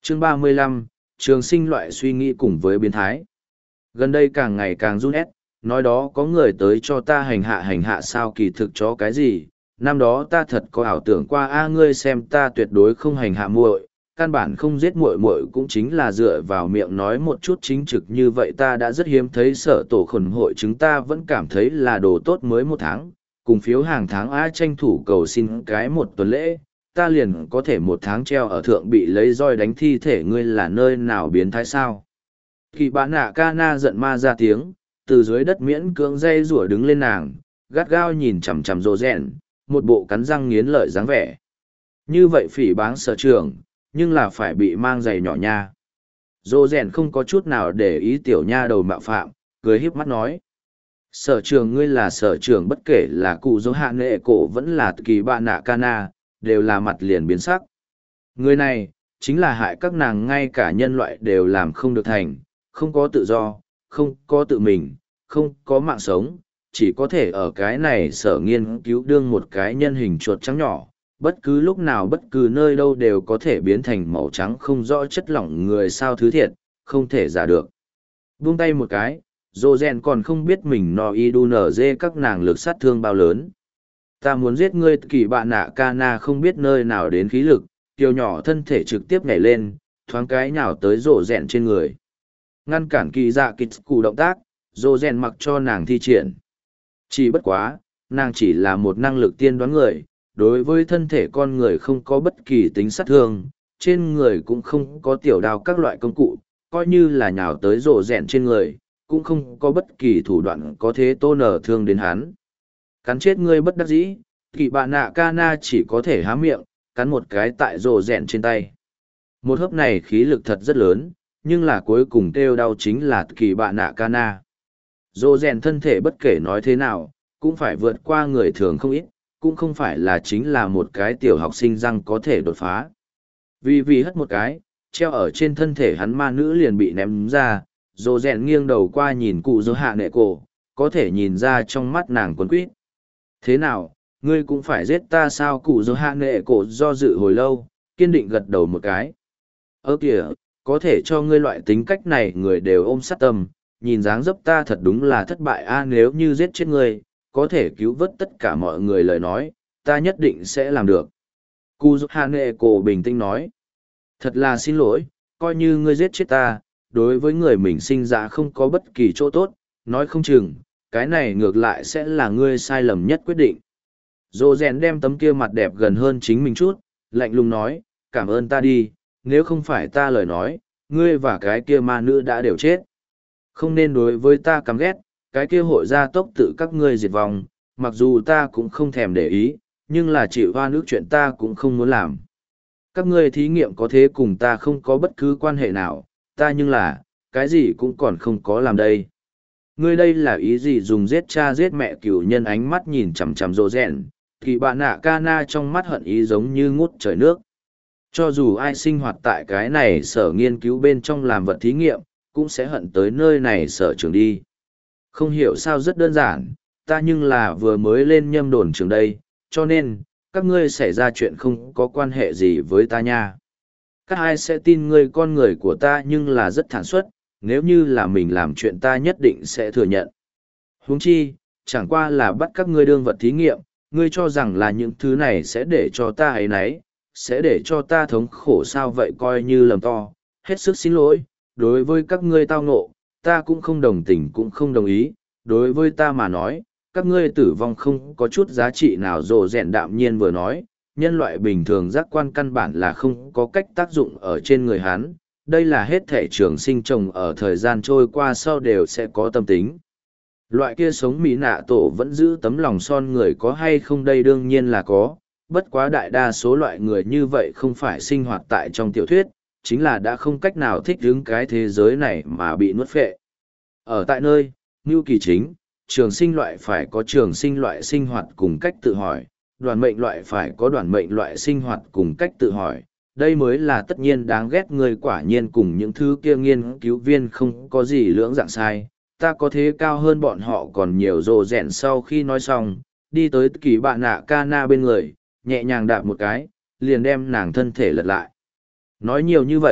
Chương 35, trường sinh loại suy nghĩ cùng với biến thái. Gần đây càng ngày càng run ép, nói đó có người tới cho ta hành hạ sao kỳ thực cho cái gì, năm đó ta thật có ảo tưởng qua ngươi xem ta tuyệt đối không hành hạ muội, căn bản không giết muội muội cũng chính là dựa vào miệng nói một chút chính trực như vậy ta đã rất hiếm thấy sở tổ khẩn hội chúng ta vẫn cảm thấy là đồ tốt mới một tháng, cùng phiếu hàng tháng tranh thủ cầu xin cái một tuần lễ, ta liền có thể một tháng treo ở thượng bị lấy roi đánh thi thể ngươi là nơi nào biến thái sao. Kỳ bạn nạ ca na giận ma ra tiếng, từ dưới đất miễn cưỡng dây rủa đứng lên nàng, gắt gao nhìn chằm chằm rồ rèn, một bộ cắn răng nghiến lợi dáng vẻ. Như vậy phỉ báng sở trường, nhưng là phải bị mang giày nhỏ nha. Rồ rèn không có chút nào để ý tiểu nha đầu mạo phạm, cười híp mắt nói. Sở trường ngươi là sở trường bất kể là cụ dỗ hạ nệ cổ vẫn là kỳ bạn nạ ca na, đều là mặt liền biến sắc. Người này, chính là hại các nàng ngay cả nhân loại đều làm không được thành, không có tự do, không có tự mình, không có mạng sống, chỉ có thể ở cái này sở nghiên cứu đương một cái nhân hình chuột trắng nhỏ, bất cứ lúc nào bất cứ nơi đâu đều có thể biến thành màu trắng không rõ chất lỏng người sao thứ thiệt, không thể giả được. Buông tay một cái, Dô Gen còn không biết mình no y đu nở dê các nàng lực sát thương bao lớn. Ta muốn giết ngươi kỳ bạn nạ ca na không biết nơi nào đến khí lực, tiểu nhỏ thân thể trực tiếp nhảy lên, thoáng cái nhào tới rổ rẹn trên người. Ngăn cản kỳ dạ kịch cụ động tác, rổ rẹn mặc cho nàng thi triển. Chỉ bất quá, nàng chỉ là một năng lực tiên đoán người, đối với thân thể con người không có bất kỳ tính sát thương, trên người cũng không có tiểu đao các loại công cụ, coi như là nhào tới rổ rẹn trên người, cũng không có bất kỳ thủ đoạn có thế tô nở thương đến hắn. Cắn chết ngươi bất đắc dĩ, kỳ bạn nạ ca na chỉ có thể há miệng, cắn một cái tại rổ rẹn trên tay. Một hớp này khí lực thật rất lớn, nhưng là cuối cùng kêu đau chính là kỳ bạn nạ ca na. Rổ rẹn thân thể bất kể nói thế nào, cũng phải vượt qua người thường không ít, cũng không phải là chính là một cái tiểu học sinh răng có thể đột phá. Vì hất một cái, treo ở trên thân thể hắn ma nữ liền bị ném ra, rổ rẹn nghiêng đầu qua nhìn cụ dỗ hạ nệ cổ, có thể nhìn ra trong mắt nàng quấn quýt. Thế nào, ngươi cũng phải giết ta sao cụ dỗ hạ nệ cổ do dự hồi lâu, kiên định gật đầu một cái. Kìa, có thể cho ngươi loại tính cách này người đều ôm sát tâm, nhìn dáng dấp ta thật đúng là thất bại nếu như giết chết ngươi, có thể cứu vớt tất cả mọi người lời nói, ta nhất định sẽ làm được. Cụ dỗ hạ nệ cổ bình tĩnh nói. Thật là xin lỗi, coi như ngươi giết chết ta, đối với người mình sinh ra không có bất kỳ chỗ tốt, nói không chừng, cái này ngược lại sẽ là ngươi sai lầm nhất quyết định. Dô rèn đem tấm kia mặt đẹp gần hơn chính mình chút, lạnh lùng nói, cảm ơn ta đi, nếu không phải ta lời nói, ngươi và cái kia ma nữ đã đều chết. Không nên đối với ta căm ghét, cái kia hội gia tốc tự các ngươi diệt vong, mặc dù ta cũng không thèm để ý, nhưng là chịu hoa nước chuyện ta cũng không muốn làm. Các ngươi thí nghiệm có thế cùng ta không có bất cứ quan hệ nào, ta nhưng là, cái gì cũng còn không có làm đây. Ngươi đây là ý gì dùng giết cha giết mẹ cửu nhân ánh mắt nhìn chằm chằm rô rèn, thì bạn nạ ca na trong mắt hận ý giống như ngút trời nước. Cho dù ai sinh hoạt tại cái này sở nghiên cứu bên trong làm vật thí nghiệm, cũng sẽ hận tới nơi này sở trường đi. Không hiểu sao rất đơn giản, ta nhưng là vừa mới lên nhâm đồn trường đây, cho nên, các ngươi xảy ra chuyện không có quan hệ gì với ta nha. Các ai sẽ tin ngươi con người của ta nhưng là rất thản xuất, nếu như là mình làm chuyện ta nhất định sẽ thừa nhận. Huống chi, chẳng qua là bắt các ngươi đương vật thí nghiệm, ngươi cho rằng là những thứ này sẽ để cho ta ấy nấy, sẽ để cho ta thống khổ sao vậy coi như lầm to, hết sức xin lỗi, đối với các ngươi tao ngộ, ta cũng không đồng tình cũng không đồng ý, đối với ta mà nói, các ngươi tử vong không có chút giá trị nào rồ rèn đạm nhiên vừa nói, nhân loại bình thường giác quan căn bản là không có cách tác dụng ở trên người hắn, đây là hết thể trường sinh trồng ở thời gian trôi qua sau đều sẽ có tâm tính. Loại kia sống mỹ nạ tổ vẫn giữ tấm lòng son người có hay không đây đương nhiên là có, bất quá đại đa số loại người như vậy không phải sinh hoạt tại trong tiểu thuyết, chính là đã không cách nào thích ứng cái thế giới này mà bị nuốt phệ. Ở tại nơi, Ngưu Kỳ chính, trường sinh loại phải có trường sinh loại sinh hoạt cùng cách tự hỏi, đoàn mệnh loại phải có đoàn mệnh loại sinh hoạt cùng cách tự hỏi. Đây mới là tất nhiên đáng ghét người quả nhiên cùng những thứ kia nghiên cứu viên không có gì lưỡng dạng sai. Ta có thế cao hơn bọn họ còn nhiều rồ rèn sau khi nói xong, đi tới kỳ bạn nạ ca na bên người, nhẹ nhàng đạp một cái, liền đem nàng thân thể lật lại. Nói nhiều như vậy,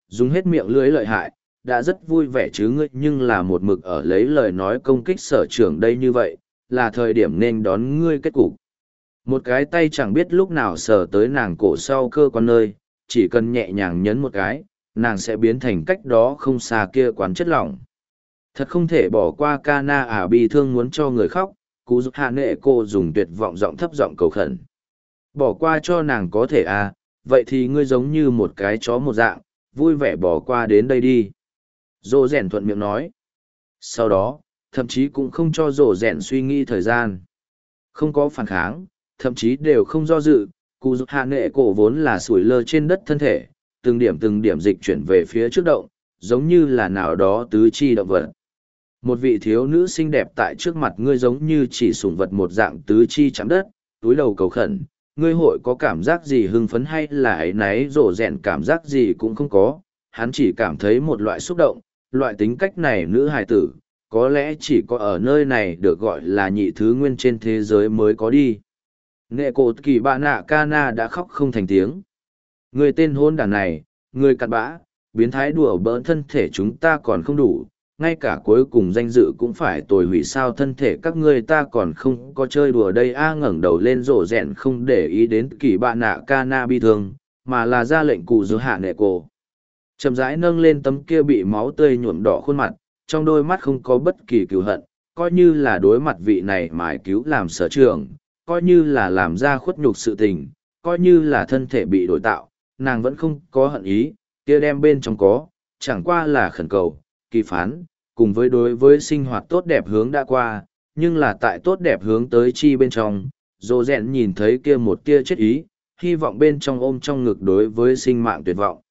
dùng hết miệng lưỡi lợi hại, đã rất vui vẻ chứ ngươi, nhưng là một mực ở lấy lời nói công kích sở trưởng đây, như vậy, là thời điểm nên đón ngươi kết cục. Một cái tay chẳng biết lúc nào sờ tới nàng cổ sau cơ quan nơi, chỉ cần nhẹ nhàng nhấn một cái, nàng sẽ biến thành cách đó không xa kia quán chất lỏng. Thật không thể bỏ qua Kana à, bi thương muốn cho người khóc, cú giúp hạ nệ cô dùng tuyệt vọng giọng thấp giọng cầu khẩn. Bỏ qua cho nàng có thể à, vậy thì ngươi giống như một cái chó một dạng, vui vẻ bỏ qua đến đây đi. Dô rèn thuận miệng nói. Sau đó, thậm chí cũng không cho dô rèn suy nghĩ thời gian. Không có phản kháng, thậm chí đều không do dự, cụ giúp hạ nệ cổ vốn là sủi lơ trên đất thân thể, từng điểm dịch chuyển về phía trước động, giống như là nào đó tứ chi động vật. Một vị thiếu nữ xinh đẹp tại trước mặt ngươi giống như chỉ sủng vật một dạng tứ chi chạm đất, túi đầu cầu khẩn, ngươi hội có cảm giác gì hưng phấn hay là ấy náy rổ rẹn, cảm giác gì cũng không có, hắn chỉ cảm thấy một loại xúc động, loại tính cách này nữ hài tử, có lẽ chỉ có ở nơi này được gọi là nhị thứ nguyên trên thế giới mới có đi. Nghệ cổ kỳ bạ nạ Kana đã khóc không thành tiếng. Người tên hôn đàn này, người cặn bã, biến thái đùa bỡn thân thể chúng ta còn không đủ, ngay cả cuối cùng danh dự cũng phải tồi hủy, sao thân thể các ngươi ta còn không có chơi đùa đây a. Ngẩng đầu lên rổ rẹn không để ý đến kỳ bạ nạ Kana bi thương, mà là ra lệnh cụ giữ hạ nệ cổ. Chậm rãi nâng lên tấm kia bị máu tươi nhuộm đỏ khuôn mặt, trong đôi mắt không có bất kỳ cừu hận, coi như là đối mặt vị này mải cứu làm sở trường, coi như là làm ra khuất nhục sự tình, coi như là thân thể bị đổi tạo, nàng vẫn không có hận ý, kia đem bên trong có, chẳng qua là khẩn cầu, kỳ phán, cùng với đối với sinh hoạt tốt đẹp hướng đã qua, nhưng là tại tốt đẹp hướng tới chi bên trong, dô rẹn nhìn thấy kia một tia chết ý, hy vọng bên trong ôm trong ngực đối với sinh mạng tuyệt vọng.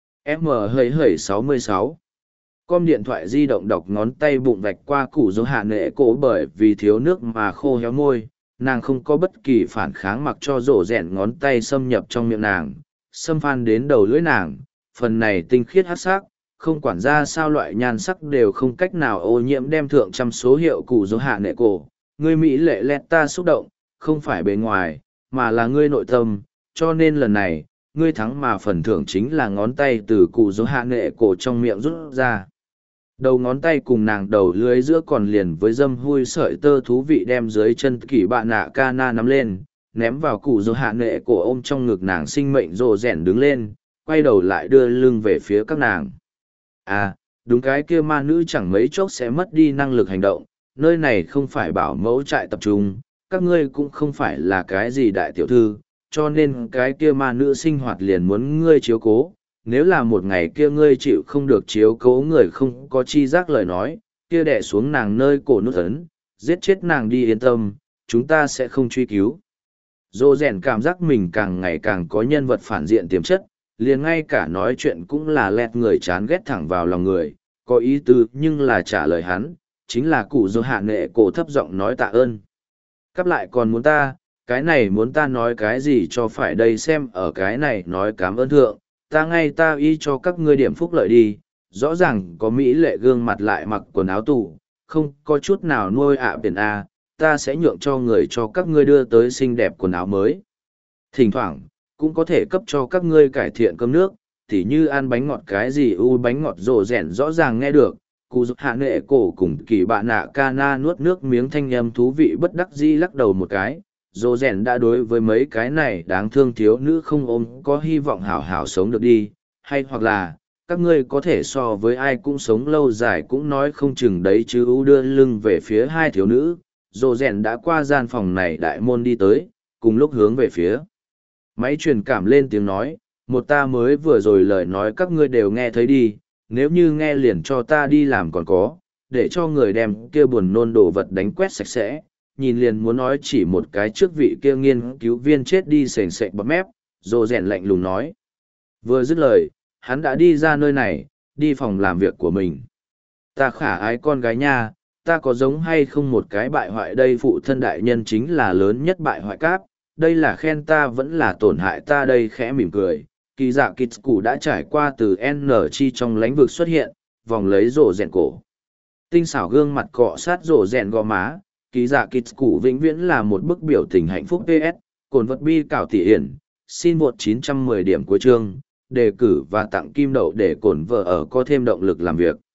M66 Com điện thoại di động đọc ngón tay bụng vạch qua củ dấu hạ nệ cổ, bởi vì thiếu nước mà khô héo môi, nàng không có bất kỳ phản kháng, mặc cho rổ rẹn ngón tay xâm nhập trong miệng nàng, xâm phan đến đầu lưỡi nàng, phần này tinh khiết hát sắc, không quản ra sao loại nhan sắc đều không cách nào ô nhiễm, đem thượng trăm số hiệu củ dấu hạ nệ cổ. Ngươi mỹ lệ lẹt ta xúc động, không phải bề ngoài, mà là ngươi nội tâm, cho nên lần này, ngươi thắng mà phần thưởng chính là ngón tay từ cụ dấu hạ nệ cổ trong miệng rút ra. Đầu ngón tay cùng nàng đầu lưới giữa còn liền với dâm hui sợi tơ thú vị, đem dưới chân kỳ bạ nạ Kana nắm lên, ném vào cụ dấu hạ nệ cổ, ôm trong ngực nàng sinh mệnh rồ rẻn đứng lên, quay đầu lại đưa lưng về phía các nàng. À, đúng, cái kia ma nữ chẳng mấy chốc sẽ mất đi năng lực hành động, nơi này không phải bảo mẫu trại tập trung, các ngươi cũng không phải là cái gì đại tiểu thư, cho nên cái kia ma nữ sinh hoạt liền muốn ngươi chiếu cố. Nếu là một ngày kia ngươi chịu không được chiếu cố người không có chi giác lời nói, kia đè xuống nàng nơi cổ nút ấn, giết chết nàng đi, yên tâm, chúng ta sẽ không truy cứu. Dô rèn cảm giác mình càng ngày càng có nhân vật phản diện tiềm chất, liền ngay cả nói chuyện cũng là lẹt người chán ghét thẳng vào lòng người, có ý tứ nhưng là trả lời hắn, chính là cụ dô hạ nệ cổ thấp giọng nói tạ ơn. Cắp lại còn muốn ta, cái này muốn ta nói cái gì cho phải đây, xem ở cái này nói cảm ơn thượng, ta ngay ta y cho các ngươi điểm phúc lợi đi. Rõ ràng có mỹ lệ gương mặt lại mặc quần áo tủ, không có chút nào nuôi ạ biển a, ta sẽ nhượng cho người cho các ngươi đưa tới xinh đẹp quần áo mới. Thỉnh thoảng, cũng có thể cấp cho các ngươi cải thiện cơm nước, tỉ như ăn bánh ngọt cái gì bánh ngọt rổ rẻn rõ ràng nghe được. Cụ giúp hạ nệ cổ cùng kỳ bạ nạ Kana nuốt nước miếng thanh âm thú vị bất đắc dĩ lắc đầu một cái. Dô rèn đã đối với mấy cái này đáng thương thiếu nữ không ôm có hy vọng hảo hảo sống được đi, hay hoặc là, các ngươi có thể so với ai cũng sống lâu dài cũng nói không chừng đấy chứ. Đưa lưng về phía hai thiếu nữ, dô rèn đã qua gian phòng này đại môn đi tới, cùng lúc hướng về phía máy truyền cảm lên tiếng nói, một ta mới vừa rồi lời nói các ngươi đều nghe thấy đi, nếu như nghe liền cho ta đi làm còn có, để cho người đem kia buồn nôn đồ vật đánh quét sạch sẽ. Nhìn liền muốn nói chỉ một cái trước vị kia nghiên cứu viên chết đi sền sệt bọt mép, rồ rèn lạnh lùng nói. Vừa dứt lời, hắn đã đi ra nơi này, đi phòng làm việc của mình. Ta khả ái con gái nha, ta có giống hay không một cái bại hoại đây, phụ thân đại nhân chính là lớn nhất bại hoại cáp, đây là khen ta vẫn là tổn hại ta đây, khẽ mỉm cười. Kỳ dạ Kitsu đã trải qua từ N chi trong lĩnh vực xuất hiện, vòng lấy rồ rèn cổ. Tinh xảo gương mặt cọ sát rồ rèn gò má. Kỳ dạ Kitsu vĩnh viễn là một bức biểu tình hạnh phúc. PS, cồn vật bi cảo tỉ hiển, xin vượt 910 điểm của chương, đề cử và tặng kim đậu để cổn vợ ở có thêm động lực làm việc.